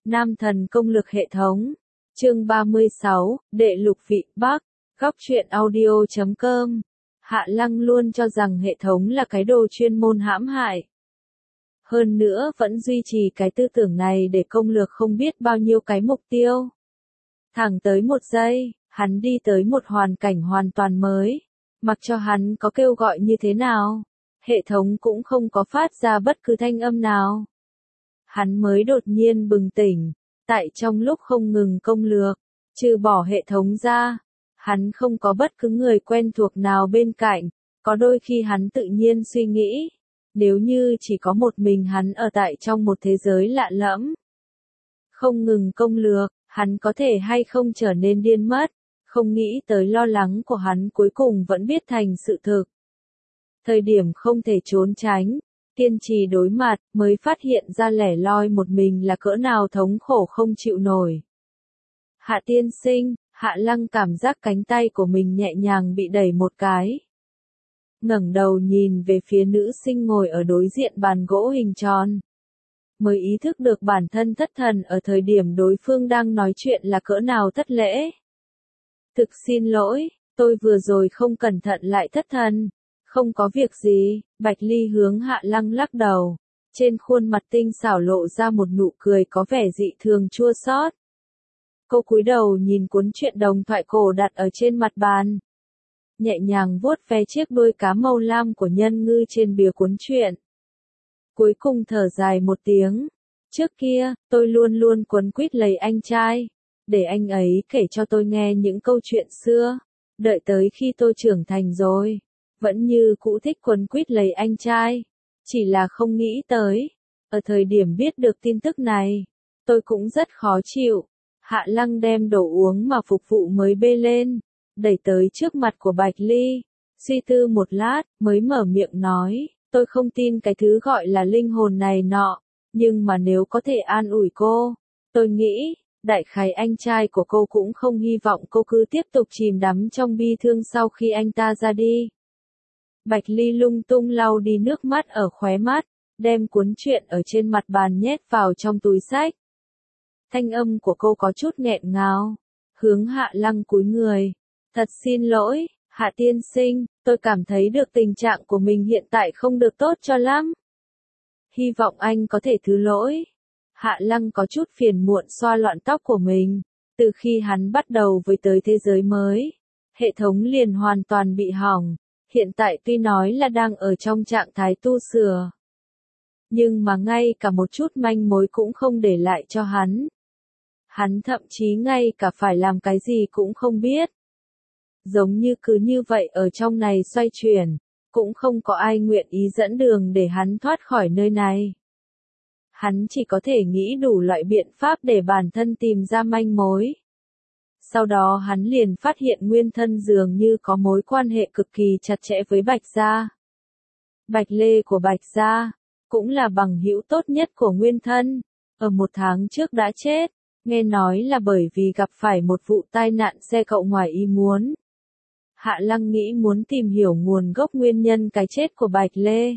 Nam thần công lực hệ thống. Chương 36, Đệ lục vị Bắc. Góc truyện audio.com. Hạ Lăng luôn cho rằng hệ thống là cái đồ chuyên môn hãm hại. Hơn nữa vẫn duy trì cái tư tưởng này để công lược không biết bao nhiêu cái mục tiêu. Thẳng tới một giây, hắn đi tới một hoàn cảnh hoàn toàn mới. Mặc cho hắn có kêu gọi như thế nào, hệ thống cũng không có phát ra bất cứ thanh âm nào. Hắn mới đột nhiên bừng tỉnh, tại trong lúc không ngừng công lược, trừ bỏ hệ thống ra, hắn không có bất cứ người quen thuộc nào bên cạnh, có đôi khi hắn tự nhiên suy nghĩ, nếu như chỉ có một mình hắn ở tại trong một thế giới lạ lẫm, không ngừng công lược, hắn có thể hay không trở nên điên mất, không nghĩ tới lo lắng của hắn cuối cùng vẫn biết thành sự thực. Thời điểm không thể trốn tránh, kiên trì đối mặt, mới phát hiện ra lẻ loi một mình là cỡ nào thống khổ không chịu nổi. Hạ tiên sinh, Hạ Lăng cảm giác cánh tay của mình nhẹ nhàng bị đẩy một cái. Ngẩng đầu nhìn về phía nữ sinh ngồi ở đối diện bàn gỗ hình tròn. Mới ý thức được bản thân thất thần ở thời điểm đối phương đang nói chuyện là cỡ nào thất lễ. Thực xin lỗi, tôi vừa rồi không cẩn thận lại thất thần. Không có việc gì, Bạch Ly hướng Hạ Lăng lắc đầu. Trên khuôn mặt tinh xảo lộ ra một nụ cười có vẻ dị thường chua xót. Cô cúi đầu nhìn cuốn truyện đồng thoại cổ đặt ở trên mặt bàn. Nhẹ nhàng vuốt ve chiếc đuôi cá màu lam của nhân ngư trên bìa cuốn truyện. Cuối cùng thở dài một tiếng. Trước kia, tôi luôn luôn quấn quýt lấy anh trai. Để anh ấy kể cho tôi nghe những câu chuyện xưa. Đợi tới khi tôi trưởng thành rồi. Vẫn như cũ thích quấn quýt lấy anh trai. Chỉ là không nghĩ tới. Ở thời điểm biết được tin tức này, tôi cũng rất khó chịu. Hạ Lăng đem đồ uống mà phục vụ mới bê lên, đẩy tới trước mặt của Bạch Ly. Suy tư một lát, mới mở miệng nói, tôi không tin cái thứ gọi là linh hồn này nọ. Nhưng mà nếu có thể an ủi cô, tôi nghĩ, đại khái anh trai của cô cũng không hy vọng cô cứ tiếp tục chìm đắm trong bi thương sau khi anh ta ra đi. Bạch Ly lung tung lau đi nước mắt ở khóe mắt, đem cuốn truyện ở trên mặt bàn nhét vào trong túi xách. Thanh âm của cô có chút nghẹn ngào, hướng Hạ Lăng cúi người. Thật xin lỗi, Hạ tiên sinh, tôi cảm thấy được tình trạng của mình hiện tại không được tốt cho lắm. Hy vọng anh có thể thứ lỗi. Hạ Lăng có chút phiền muộn xoa loạn tóc của mình. Từ khi hắn bắt đầu với tới thế giới mới, hệ thống liền hoàn toàn bị hỏng. Hiện tại tuy nói là đang ở trong trạng thái tu sửa, nhưng mà ngay cả một chút manh mối cũng không để lại cho hắn. Hắn thậm chí ngay cả phải làm cái gì cũng không biết. Giống như cứ như vậy ở trong này xoay chuyển, cũng không có ai nguyện ý dẫn đường để hắn thoát khỏi nơi này. Hắn chỉ có thể nghĩ đủ loại biện pháp để bản thân tìm ra manh mối. Sau đó hắn liền phát hiện nguyên thân dường như có mối quan hệ cực kỳ chặt chẽ với Bạch Gia. Bạch Lê của Bạch Gia, cũng là bằng hữu tốt nhất của nguyên thân, ở một tháng trước đã chết, nghe nói là bởi vì gặp phải một vụ tai nạn xe cộ ngoài ý muốn. Hạ Lăng nghĩ muốn tìm hiểu nguồn gốc nguyên nhân cái chết của Bạch Lê.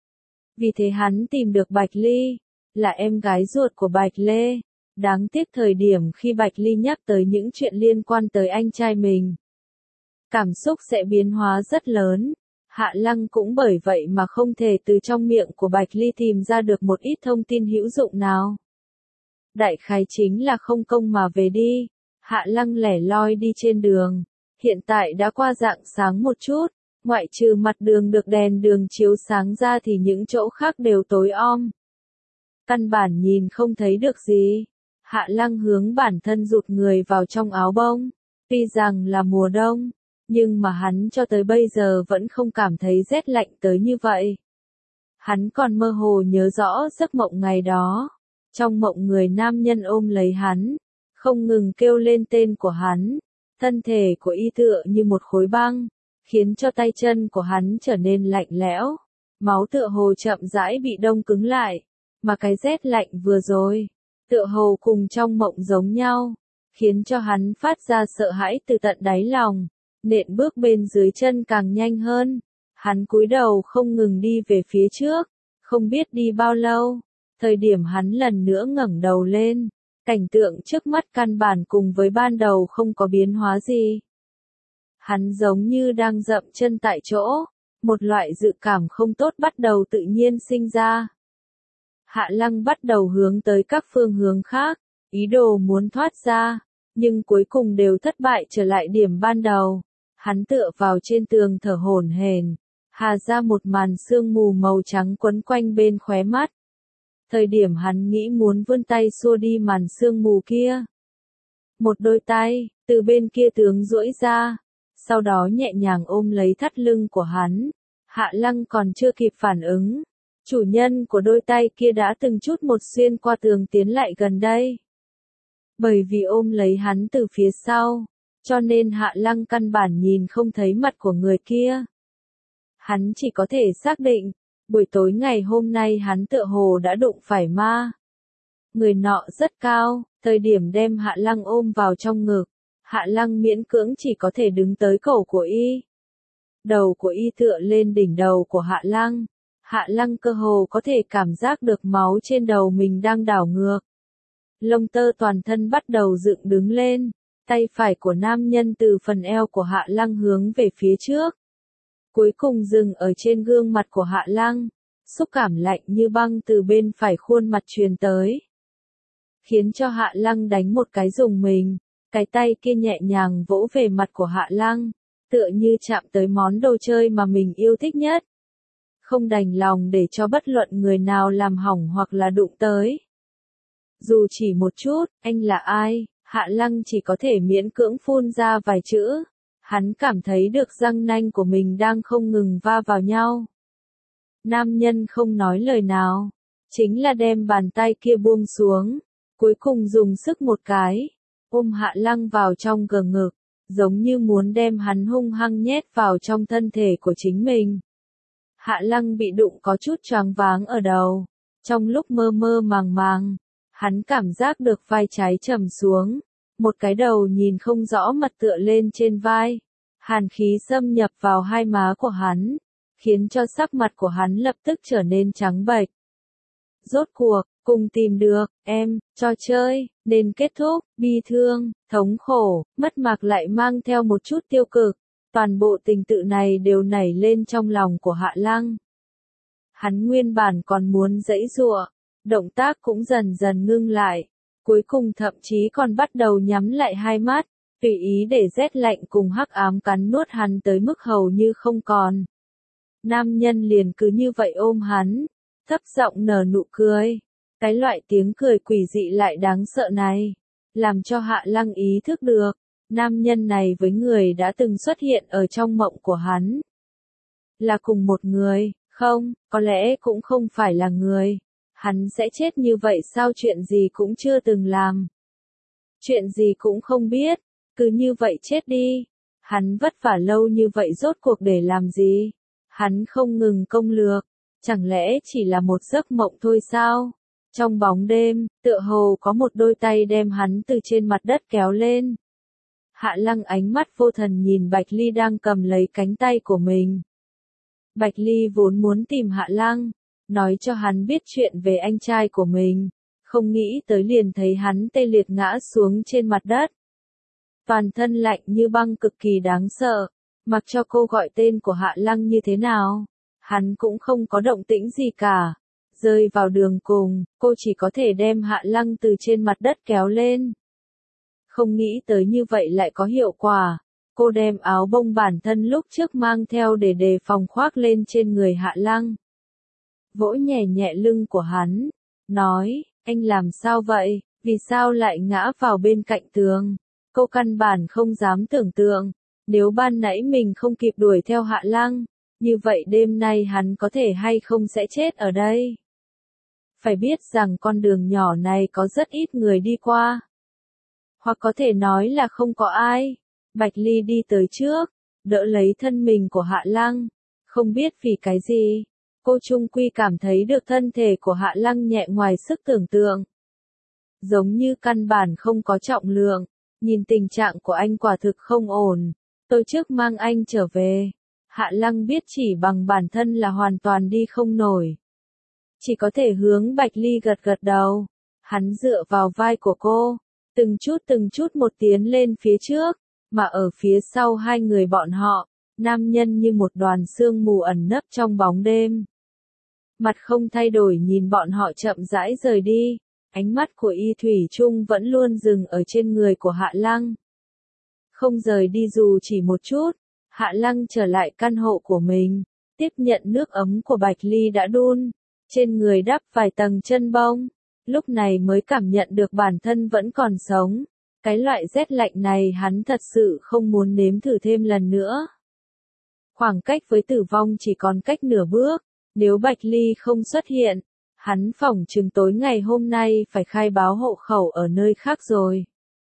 Vì thế hắn tìm được Bạch Ly, là em gái ruột của Bạch Lê. Đáng tiếc thời điểm khi Bạch Ly nhắc tới những chuyện liên quan tới anh trai mình, cảm xúc sẽ biến hóa rất lớn. Hạ Lăng cũng bởi vậy mà không thể từ trong miệng của Bạch Ly tìm ra được một ít thông tin hữu dụng nào. Đại khái chính là không công mà về đi. Hạ Lăng lẻ loi đi trên đường. Hiện tại đã qua rạng sáng một chút, ngoại trừ mặt đường được đèn đường chiếu sáng ra thì những chỗ khác đều tối om. Căn bản nhìn không thấy được gì. Hạ Lăng hướng bản thân rụt người vào trong áo bông. Tuy rằng là mùa đông, nhưng mà hắn cho tới bây giờ vẫn không cảm thấy rét lạnh tới như vậy. Hắn còn mơ hồ nhớ rõ giấc mộng ngày đó. Trong mộng người nam nhân ôm lấy hắn, không ngừng kêu lên tên của hắn. Thân thể của y tựa như một khối băng, khiến cho tay chân của hắn trở nên lạnh lẽo. Máu tựa hồ chậm rãi bị đông cứng lại, mà cái rét lạnh vừa rồi, tựa hồ cùng trong mộng giống nhau, khiến cho hắn phát ra sợ hãi từ tận đáy lòng. Nện bước bên dưới chân càng nhanh hơn, hắn cúi đầu không ngừng đi về phía trước, không biết đi bao lâu, thời điểm hắn lần nữa ngẩng đầu lên, Cảnh tượng trước mắt căn bản cùng với ban đầu không có biến hóa gì. Hắn giống như đang dậm chân tại chỗ, một loại dự cảm không tốt bắt đầu tự nhiên sinh ra. Hạ Lăng bắt đầu hướng tới các phương hướng khác, ý đồ muốn thoát ra, nhưng cuối cùng đều thất bại trở lại điểm ban đầu. Hắn tựa vào trên tường thở hổn hển, hà ra một màn sương mù màu trắng quấn quanh bên khóe mắt. Thời điểm hắn nghĩ muốn vươn tay xua đi màn sương mù kia. Một đôi tay, từ bên kia tướng duỗi ra, sau đó nhẹ nhàng ôm lấy thắt lưng của hắn. Hạ Lăng còn chưa kịp phản ứng. Chủ nhân của đôi tay kia đã từng chút một xuyên qua tường tiến lại gần đây. Bởi vì ôm lấy hắn từ phía sau, cho nên Hạ Lăng căn bản nhìn không thấy mặt của người kia. Hắn chỉ có thể xác định, buổi tối ngày hôm nay hắn tựa hồ đã đụng phải ma. Người nọ rất cao, thời điểm đem Hạ Lăng ôm vào trong ngực, Hạ Lăng miễn cưỡng chỉ có thể đứng tới cổ của y. Đầu của y tựa lên đỉnh đầu của Hạ Lăng. Hạ Lăng cơ hồ có thể cảm giác được máu trên đầu mình đang đảo ngược. Lông tơ toàn thân bắt đầu dựng đứng lên, tay phải của nam nhân từ phần eo của Hạ Lăng hướng về phía trước. Cuối cùng dừng ở trên gương mặt của Hạ Lăng, xúc cảm lạnh như băng từ bên phải khuôn mặt truyền tới. Khiến cho Hạ Lăng đánh một cái rùng mình, cái tay kia nhẹ nhàng vỗ về mặt của Hạ Lăng, tựa như chạm tới món đồ chơi mà mình yêu thích nhất. Không đành lòng để cho bất luận người nào làm hỏng hoặc là đụng tới. Dù chỉ một chút, anh là ai? Hạ Lăng chỉ có thể miễn cưỡng phun ra vài chữ. Hắn cảm thấy được răng nanh của mình đang không ngừng va vào nhau. Nam nhân không nói lời nào, chính là đem bàn tay kia buông xuống, cuối cùng dùng sức một cái, ôm Hạ Lăng vào trong gờ ngực, giống như muốn đem hắn hung hăng nhét vào trong thân thể của chính mình. Hạ Lăng bị đụng có chút choáng váng ở đầu, trong lúc mơ mơ màng màng, hắn cảm giác được vai trái trầm xuống, một cái đầu nhìn không rõ mặt tựa lên trên vai, hàn khí xâm nhập vào hai má của hắn, khiến cho sắc mặt của hắn lập tức trở nên trắng bệch. Rốt cuộc, cùng tìm được, em, trò chơi, nên kết thúc, bi thương, thống khổ, mất mạc lại mang theo một chút tiêu cực. Toàn bộ tình tự này đều nảy lên trong lòng của Hạ Lăng. Hắn nguyên bản còn muốn giãy giụa, động tác cũng dần dần ngưng lại, cuối cùng thậm chí còn bắt đầu nhắm lại hai mắt, tùy ý để rét lạnh cùng hắc ám cắn nuốt hắn tới mức hầu như không còn. Nam nhân liền cứ như vậy ôm hắn, thấp giọng nở nụ cười. Cái loại tiếng cười quỷ dị lại đáng sợ này, làm cho Hạ Lăng ý thức được. Nam nhân này với người đã từng xuất hiện ở trong mộng của hắn. Là cùng một người, không, có lẽ cũng không phải là người. Hắn sẽ chết như vậy sao, chuyện gì cũng chưa từng làm. Chuyện gì cũng không biết, cứ như vậy chết đi. Hắn vất vả lâu như vậy rốt cuộc để làm gì? Hắn không ngừng công lược, chẳng lẽ chỉ là một giấc mộng thôi sao? Trong bóng đêm, tựa hồ có một đôi tay đem hắn từ trên mặt đất kéo lên. Hạ Lăng ánh mắt vô thần nhìn Bạch Ly đang cầm lấy cánh tay của mình. Bạch Ly vốn muốn tìm Hạ Lăng, nói cho hắn biết chuyện về anh trai của mình, không nghĩ tới liền thấy hắn tê liệt ngã xuống trên mặt đất. Toàn thân lạnh như băng cực kỳ đáng sợ, mặc cho cô gọi tên của Hạ Lăng như thế nào, hắn cũng không có động tĩnh gì cả. Rơi vào đường cùng, cô chỉ có thể đem Hạ Lăng từ trên mặt đất kéo lên. Không nghĩ tới như vậy lại có hiệu quả. Cô đem áo bông bản thân lúc trước mang theo để đề phòng khoác lên trên người Hạ Lăng. Vỗ nhẹ nhẹ lưng của hắn, nói, anh làm sao vậy, vì sao lại ngã vào bên cạnh tường? Cô căn bản không dám tưởng tượng, nếu ban nãy mình không kịp đuổi theo Hạ Lăng, như vậy đêm nay hắn có thể hay không sẽ chết ở đây. Phải biết rằng con đường nhỏ này có rất ít người đi qua. Hoặc có thể nói là không có ai. Bạch Ly đi tới trước, đỡ lấy thân mình của Hạ Lăng. Không biết vì cái gì, cô chung quy cảm thấy được thân thể của Hạ Lăng nhẹ ngoài sức tưởng tượng. Giống như căn bản không có trọng lượng, nhìn tình trạng của anh quả thực không ổn. Tôi trước mang anh trở về. Hạ Lăng biết chỉ bằng bản thân là hoàn toàn đi không nổi. Chỉ có thể hướng Bạch Ly gật gật đầu. Hắn dựa vào vai của cô, từng chút một tiến lên phía trước, mà ở phía sau hai người bọn họ, nam nhân như một đoàn sương mù ẩn nấp trong bóng đêm. Mặt không thay đổi nhìn bọn họ chậm rãi rời đi, ánh mắt của Y thủy chung vẫn luôn dừng ở trên người của Hạ Lăng. Không rời đi dù chỉ một chút, Hạ Lăng trở lại căn hộ của mình, tiếp nhận nước ấm của Bạch Ly đã đun, trên người đắp vài tầng chân bông, lúc này mới cảm nhận được bản thân vẫn còn sống. Cái loại rét lạnh này hắn thật sự không muốn nếm thử thêm lần nữa. Khoảng cách với tử vong chỉ còn cách nửa bước, nếu Bạch Ly không xuất hiện, hắn phỏng chừng tối ngày hôm nay phải khai báo hộ khẩu ở nơi khác rồi.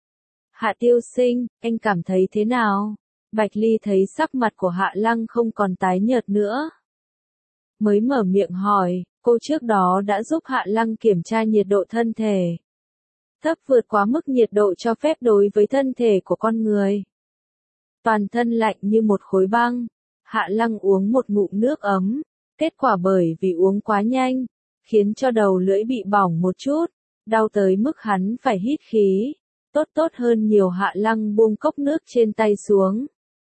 Hạ Tiêu Sinh, anh cảm thấy thế nào? Bạch Ly thấy sắc mặt của Hạ Lăng không còn tái nhợt nữa. Mới mở miệng hỏi, cô trước đó đã giúp Hạ Lăng kiểm tra nhiệt độ thân thể. Thấp vượt quá mức nhiệt độ cho phép đối với thân thể của con người. Toàn thân lạnh như một khối băng, Hạ Lăng uống một ngụm nước ấm, kết quả bởi vì uống quá nhanh, khiến cho đầu lưỡi bị bỏng một chút, đau tới mức hắn phải hít khí. Tốt hơn nhiều. Hạ Lăng buông cốc nước trên tay xuống,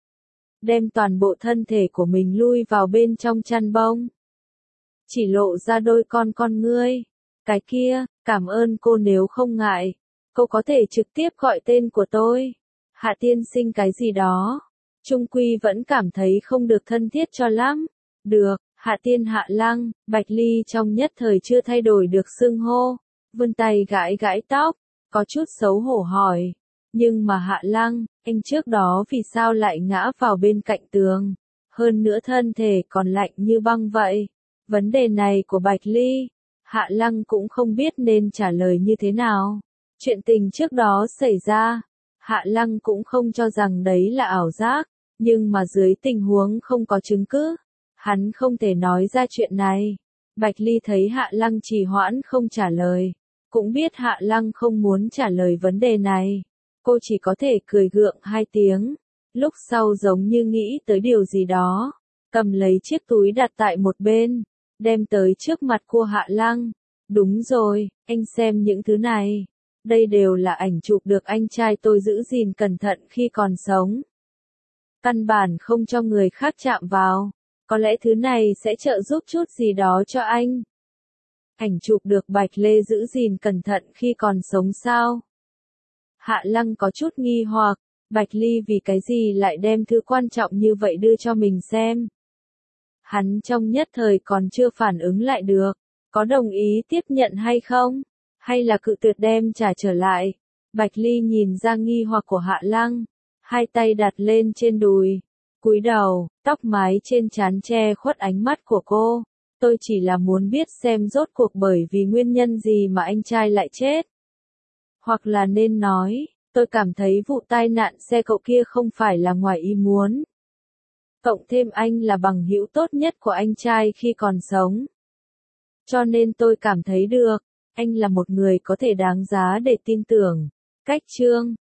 đem toàn bộ thân thể của mình lui vào bên trong chăn bông. Chỉ lộ ra đôi con ngươi. Cái kia, cảm ơn cô, nếu không ngại, cô có thể trực tiếp gọi tên của tôi. Hạ tiên sinh cái gì đó. Trung quy vẫn cảm thấy không được thân thiết cho lắm. Được, Hạ tiên Hạ Lăng, Bạch Ly trong nhất thời chưa thay đổi được xưng hô. Vươn tay gãi gãi tóc, có chút xấu hổ hỏi. Nhưng mà Hạ Lăng, anh trước đó vì sao lại ngã vào bên cạnh tường? Hơn nữa thân thể còn lạnh như băng vậy. Vấn đề này của Bạch Ly, Hạ Lăng cũng không biết nên trả lời như thế nào. Chuyện tình trước đó xảy ra, Hạ Lăng cũng không cho rằng đấy là ảo giác, nhưng mà dưới tình huống không có chứng cứ, hắn không thể nói ra chuyện này. Bạch Ly thấy Hạ Lăng trì hoãn không trả lời, cũng biết Hạ Lăng không muốn trả lời vấn đề này. Cô chỉ có thể cười gượng hai tiếng, lúc sau giống như nghĩ tới điều gì đó, cầm lấy chiếc túi đặt tại một bên, đem tới trước mặt của Hạ Lăng. Đúng rồi, anh xem những thứ này. Đây đều là ảnh chụp được anh trai tôi giữ gìn cẩn thận khi còn sống. Căn bản không cho người khác chạm vào. Có lẽ thứ này sẽ trợ giúp chút gì đó cho anh. Ảnh chụp được Bạch Lê giữ gìn cẩn thận khi còn sống sao? Hạ Lăng có chút nghi hoặc, Bạch Ly vì cái gì lại đem thứ quan trọng như vậy đưa cho mình xem? Hắn trong nhất thời còn chưa phản ứng lại được, có đồng ý tiếp nhận hay không? Hay là cự tuyệt đem trả trở lại? Bạch Ly nhìn ra nghi hoặc của Hạ Lăng, hai tay đặt lên trên đùi, cúi đầu, tóc mái trên trán che khuất ánh mắt của cô. Tôi chỉ là muốn biết xem rốt cuộc bởi vì nguyên nhân gì mà anh trai lại chết. Hoặc là nên nói, tôi cảm thấy vụ tai nạn xe cộ kia không phải là ngoài ý muốn. Cộng thêm anh là bằng hữu tốt nhất của anh trai khi còn sống. Cho nên tôi cảm thấy được, anh là một người có thể đáng giá để tin tưởng. Cách chương